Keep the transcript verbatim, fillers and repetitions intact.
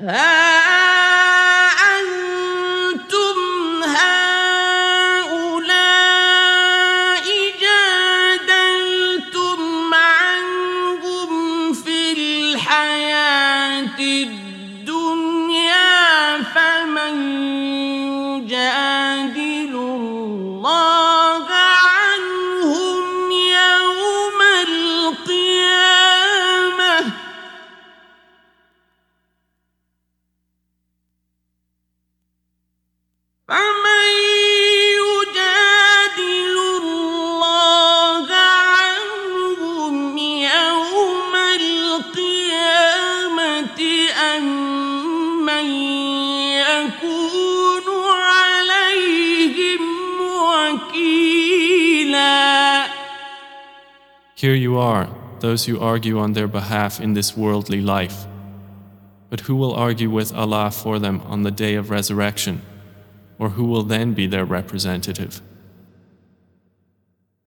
أنتم هؤلاء جادلتم عنهم في الحياة الدنيا فمن يجادل الله عنهم يوم القيامة فمن يجادل الله عنهم يوم القيامة أم من يكون عليهم وكيلا. Here you are, those who argue on their behalf in this worldly life. But who will argue with Allah for them on the day of resurrection? Or who will then be their representative?